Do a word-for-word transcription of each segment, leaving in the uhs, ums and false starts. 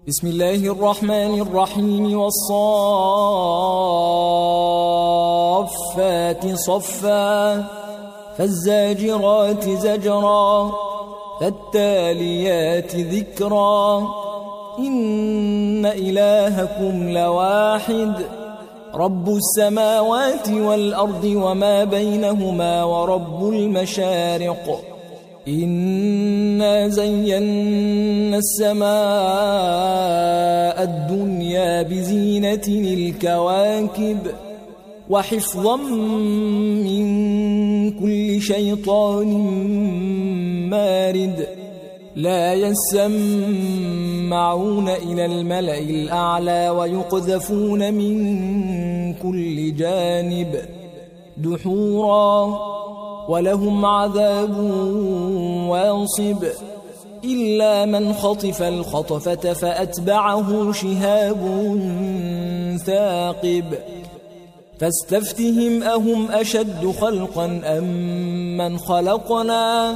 بسم الله الرحمن الرحيم والصافات صفا فالزاجرات زجرا فالتاليات ذكرا إن إلهكم لواحد رب السماوات والأرض وما بينهما ورب المشارق إنا زينا السماء الدنيا بزينة الكواكب وحفظا من كل شيطان مارد لا يسمعون إلى الملأ الأعلى ويقذفون من كل جانب دحورا ولهم عذاب واصب إلا من خطف الخطفة فأتبعه شهاب ثاقب فاستفتهم أهم أشد خلقا أم من خلقنا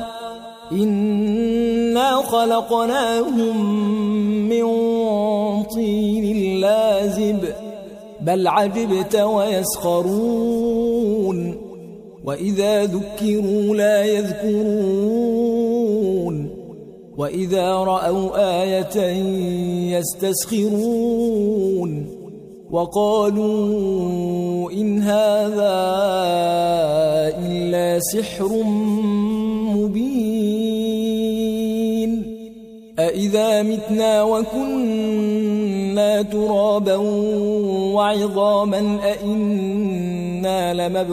إنا خلقناهم من طين لازب بل عجبت ويسخرون وإذا ذكروا لا يذكرون وإذا رأوا آية يستسخرون وقالوا إن هذا إلا سحر مبين أإذا متنا وكنا ترابا وعظاما أإنا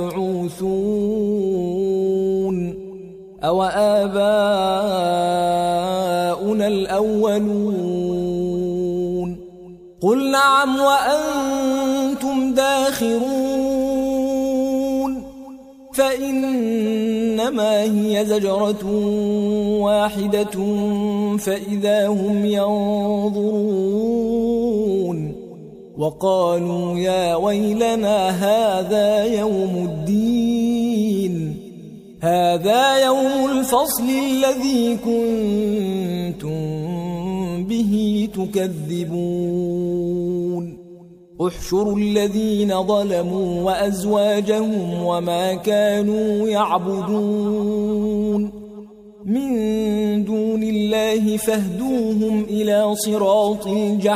لمبعوثون أو آباؤنا الأولون قل نعم وأنتم داخرون فإنما هي زجرة واحدة فإذا هم ينظرون وقالوا يا ويلنا هذا يوم الدين هذا يوم الفصل الذي كنتم به تكذبون احشروا الذين ظلموا وأزواجهم وما كانوا يعبدون من دون الله فاهدوهم إلى صراط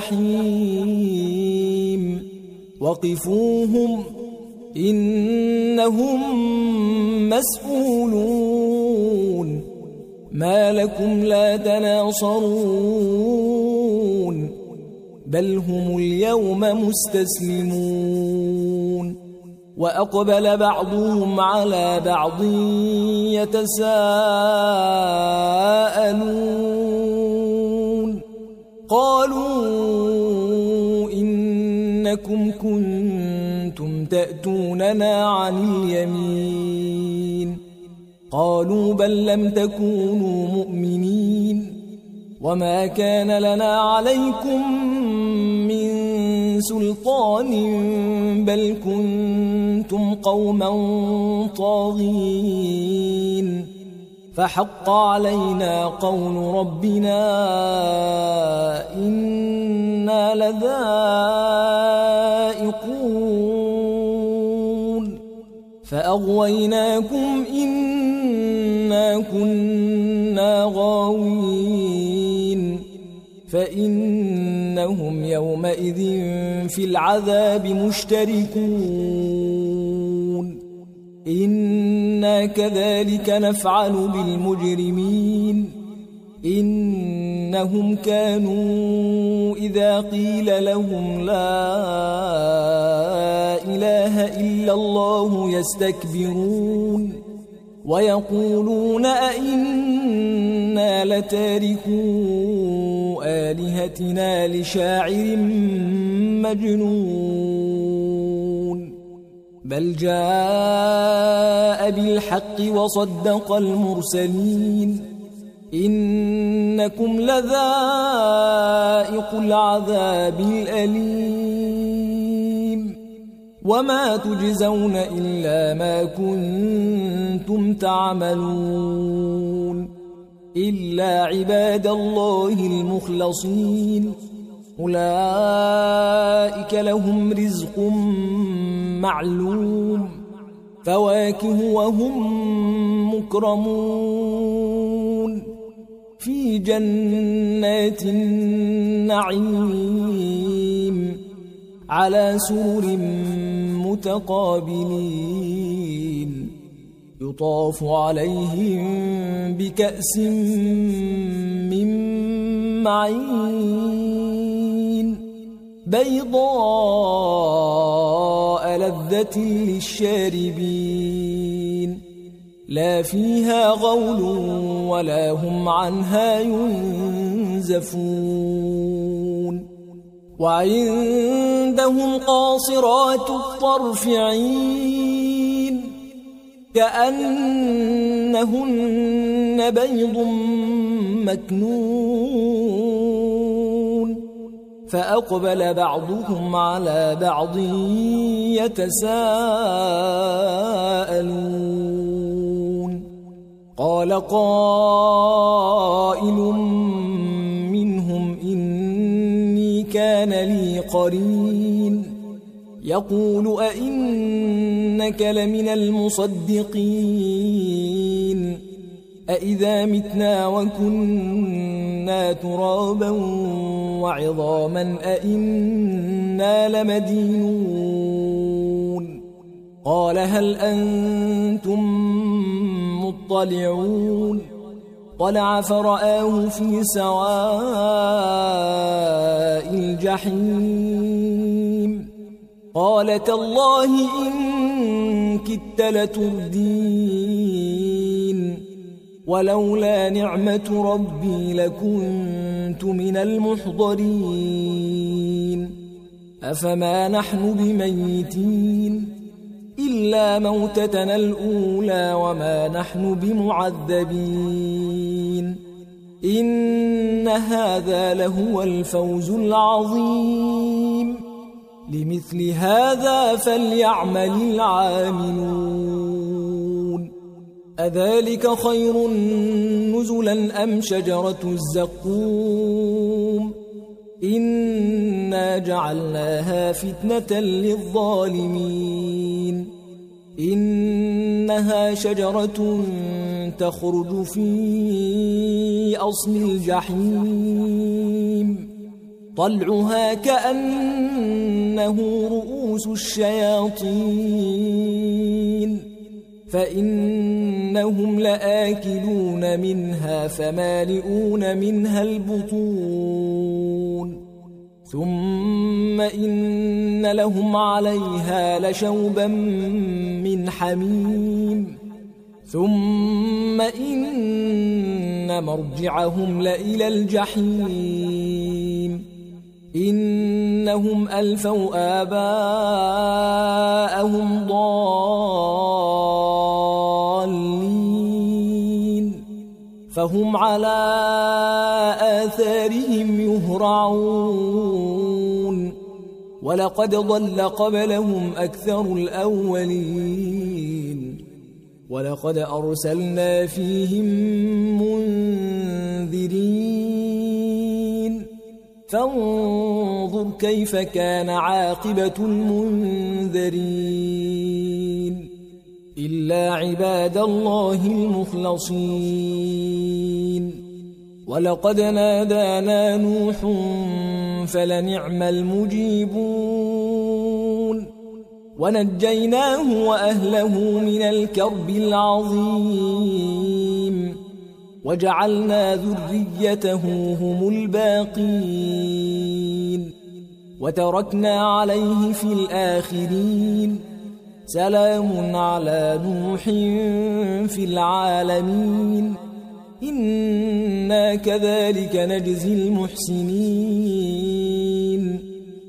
الجحيم وقفوهم إنهم مسؤولون ما لكم لا تناصرون بل هم اليوم مستسلمون وأقبل بعضهم على بعض يتساءلون قالوا إنكم كنتم تأتوننا عن اليمين قالوا بل لم تكونوا مؤمنين وما كان لنا عليكم من سلطان بل كنتم قوما طاغين فحق علينا قول ربنا إنا لذائقون فأغويناكم إنا كنا غاوين فإنهم يومئذ في العذاب مشتركون إنا كذلك نفعل بالمجرمين إنهم كانوا إذا قيل لهم لا إله إلا الله يستكبرون ويقولون أئنا لتاركو آلهتنا لشاعر مجنون بل جاء بالحق وصدق المرسلين إنكم لذائق العذاب الأليم وما تجزون إلا ما كنتم تعملون إلا عباد الله المخلصين أولئك لهم رزق معلوم فواكه وهم مكرمون في جنات النعيم على سرر متقابلين يطاف عليهم بكأس من معين بيضاء لذة للشاربين لا فيها غول ولا هم عنها ينزفون وعندهم قاصرات الطرف عين كأنهن بيض مكنون فأقبل بعضهم على بعض يتساءلون قال قائل منهم إني كان لي قرين يقول أئنك لمن المصدقين أئذا متنا وكنا ترابا وعظاما أئنا لمدينون قال هل أنتم مطلعون طلع فرآه في سواء الجحيم قال تالله إن كدت لتردين ولولا نعمة ربي لكنت من المحضرين أفما نحن بميتين إلا موتتنا الأولى وما نحن بمعذبين إن هذا لهو الفوز العظيم لمثل هذا فليعمل العاملون أذلك خير نزلا أم شجرة الزقوم إنا جعلناها فتنة للظالمين إنها شجرة تخرج في أصل الجحيم طلعها كأنه رؤوس الشياطين فإنهم لآكلون منها فمالئون منها البطون ثم إن لهم عليها لشوبا من حميم ثم إن مرجعهم لإلى الجحيم إنهم ألفوا آباءهم ضالين فهم على آثارهم يهرعون ولقد ضل قبلهم أكثر الأولين ولقد أرسلنا فيهم منذرين فانظر كيف كان عاقبة المنذرين إلا عباد الله المخلصين ولقد نادانا نوح فلنعم المجيبون ونجيناه وأهله من الكرب العظيم وجعلنا ذريته هم الباقين وتركنا عليه في الآخرين سلام على نوح في العالمين إنا كذلك نجزي المحسنين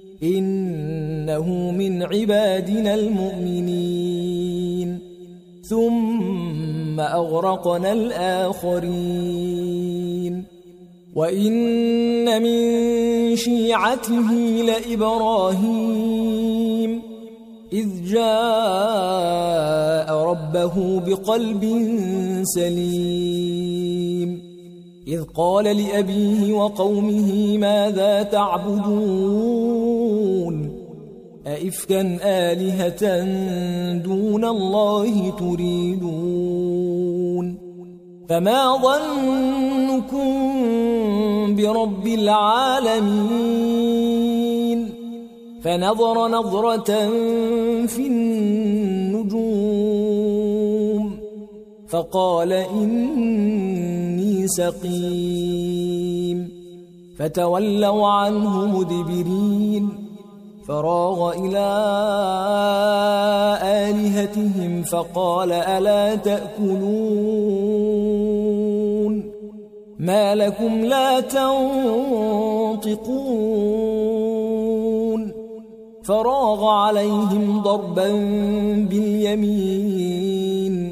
إنه من عبادنا المؤمنين ثم أغرقنا الآخرين وإن من شيعته لإبراهيم إذ جاء ربه بقلب سليم إذ قال لأبيه وقومه ماذا تعبدون أئفكا آلهة دون الله تريدون فما ظنكم برب العالمين فنظر نظرة في النجوم فقال إني سقيم فتولوا عنه مدبرين فراغ إلى آلهتهم فقال ألا تأكلون ما لكم لا تنطقون فراغ عليهم ضربا باليمين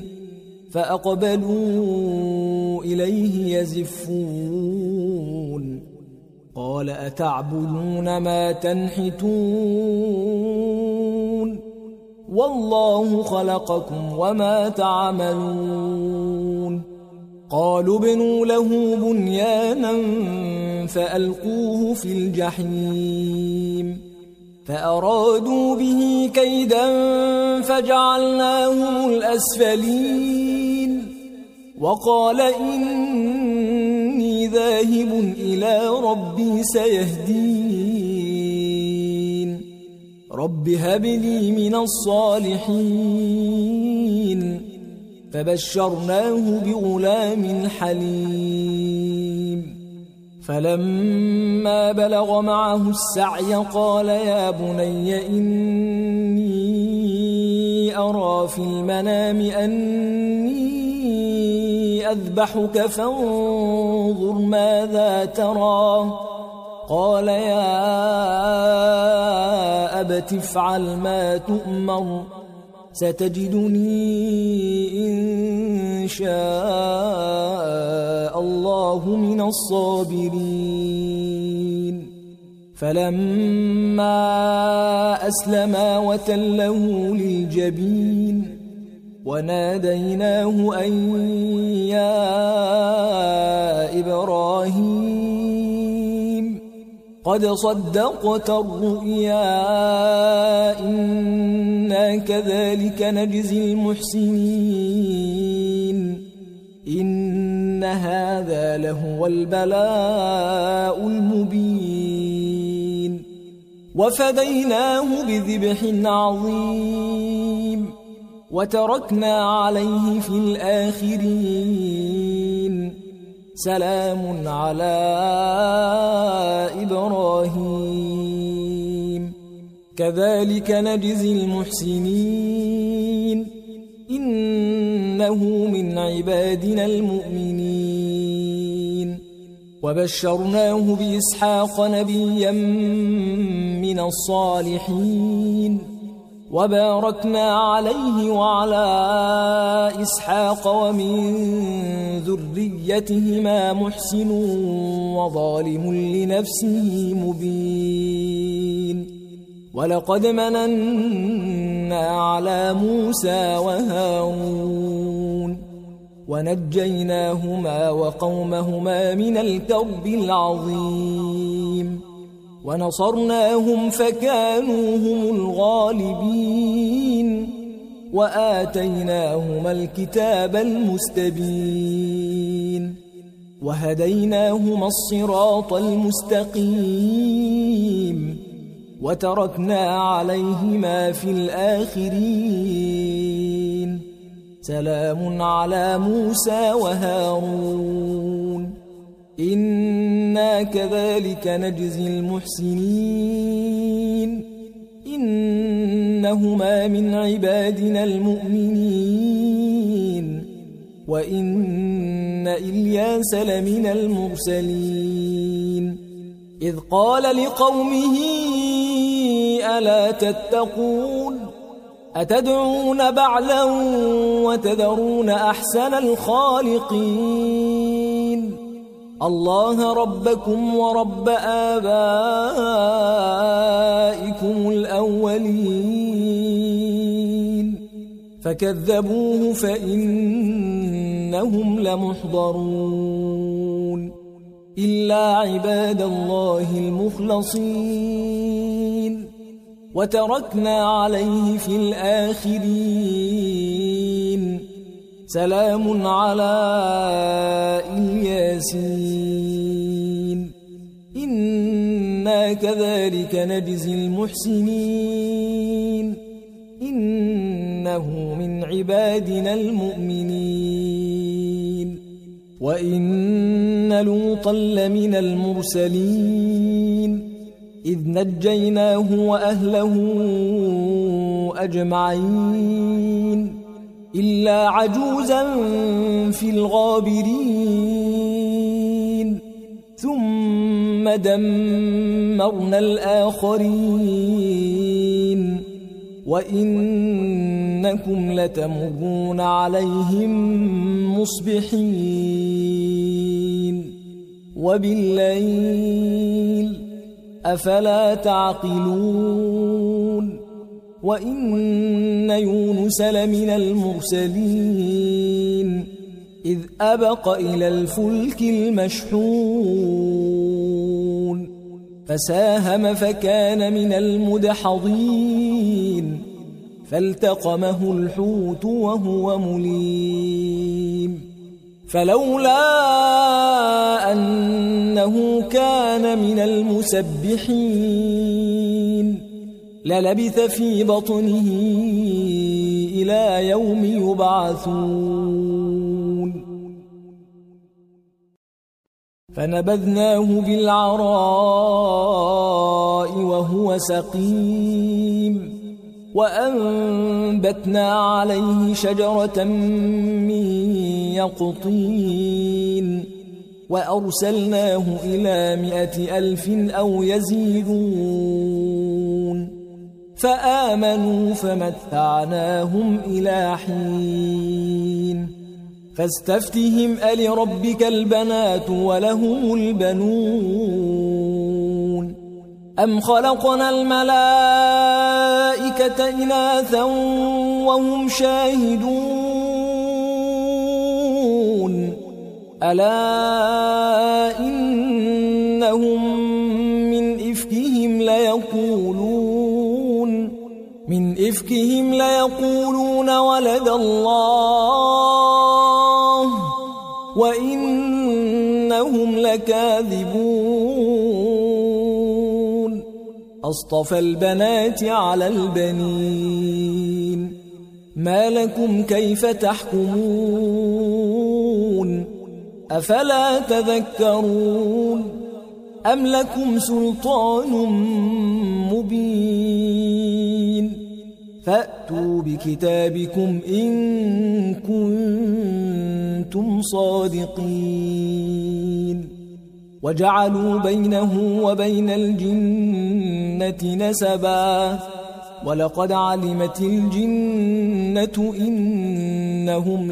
فأقبلوا إليه يزفون قال أتعبدون ما تنحتون والله خلقكم وما تعملون قالوا ابنوا له بنيانا فألقوه في الجحيم فأرادوا به كيدا فجعلناهم الأسفلين وقال إني ذاهب إلى ربي سيهدين رب هب لي من الصالحين فبشرناه بغلام حليم فلما بلغ معه السعي قال يا بني إني أرى في المنام أني أذبحك فانظر ماذا ترى قال يا أبت افعل ما تؤمر ستجدني إن شاء الله من الصابرين فلما أسلما وتله للجبين وناديناه أن يا إبراهيم قد صدقت الرؤيا إنا كذلك نجزي المحسنين إن هذا لهو البلاء المبين وفديناه بذبح عظيم وتركنا عليه في الآخرين سلام على إبراهيم كذلك نجزي المحسنين إنه من عبادنا المؤمنين وبشرناه بإسحاق نبيا من الصالحين وباركنا عليه وعلى إسحاق ومن ذريتهما محسن وظالم لنفسه مبين ولقد مننا على موسى وهارون ونجيناهما وقومهما من الكرب العظيم ونصرناهم فكانوا هم الغالبين وآتيناهما الكتاب المستبين وهديناهما الصراط المستقيم وتركنا عليهما في الآخرين سلام على موسى وهارون إنا كذلك نجزي المحسنين إنهما من عبادنا المؤمنين وإن إلياس لمن المرسلين إذ قال لقومه ألا تتقون أتدعون بعلا وتذرون أحسن الخالقين الله ربكم ورب آبائكم الأولين فكذبوه فإنهم لمحضرون إلا عباد الله المخلصين وتركنا عليه في الآخرين سلام على الياسين إنا كذلك نجزي المحسنين إنه من عبادنا المؤمنين وإن لوطا لمن المرسلين إذ نجيناه وأهله أجمعين إلا عجوزا في الغابرين ثم دمرنا الآخرين وإنكم لتمرون عليهم مصبحين وبالليل أفلا تعقلون وإن يونس لمن المرسلين إذ أبق إلى الفلك المشحون فساهم فكان من المدحضين فالتقمه الحوت وهو مليم فلولا أنه كان من المسبحين للبث في بطنه إلى يوم يبعثون فنبذناه بالعراء وهو سقيم وأنبتنا عليه شجرة من يقطين وأرسلناه إلى مائة ألف أو يزيدون فآمنوا فمتعناهم إلى حين فاستفتهم ألربك البنات ولهم البنون أم خلقنا الملائكة إناثا وهم شاهدون ألا إنهم من إفكهم ليقولون من إفكهم ليقولون ولد الله وإنهم لكاذبون أصطفى البنات على البنين ما لكم كيف تحكمون أفلا تذكرون أم لكم سلطان مبين فأتوا بكتابكم إن كنتم صادقين وجعلوا بينه وبين الجنة نسبا ولقد علمت الجنة إنهم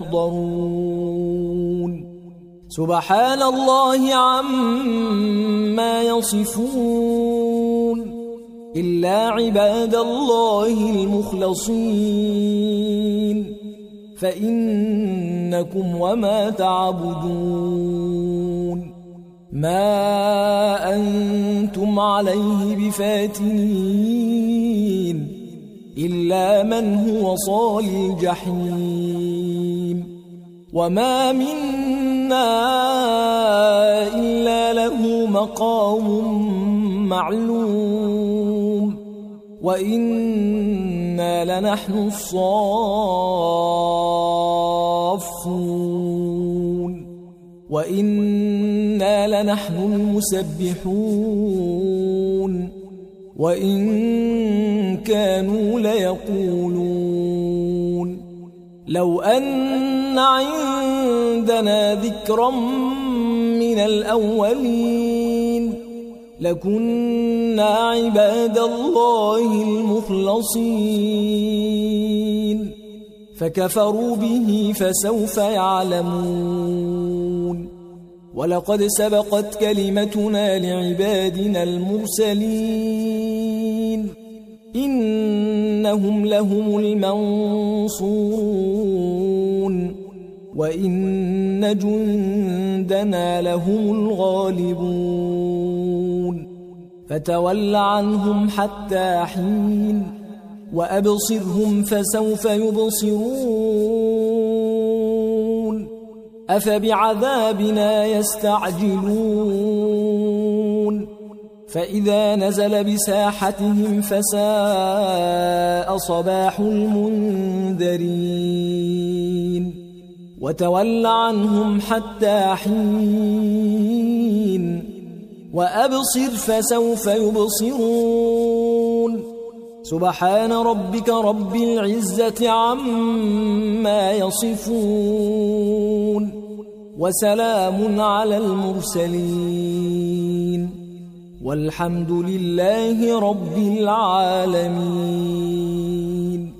لمحضرون سبحان الله عما يصفون إلا عباد الله المخلصين فإنكم وما تعبدون ما أنتم عليه بفاتنين إلا من هو صال الجحيم وما منا إلا له مقام معلوم وإنا لنحن الصافون وإنا لنحن المسبحون وإن كانوا ليقولون لو أن عندنا ذكرا من الأولين لكنا عباد الله المخلصين فكفروا به فسوف يعلمون ولقد سبقت كلمتنا لعبادنا المرسلين إنهم لهم المنصورون وإن جندنا لهم الغالبون فتول عنهم حتى حين وأبصرهم فسوف يبصرون أفبعذابنا يستعجلون فإذا نزل بساحتهم فساء صباح المنذرين وتول عنهم حتى حين وأبصر فسوف يبصرون سبحان ربك رب العزة عما يصفون وسلام على المرسلين والحمد لله رب العالمين.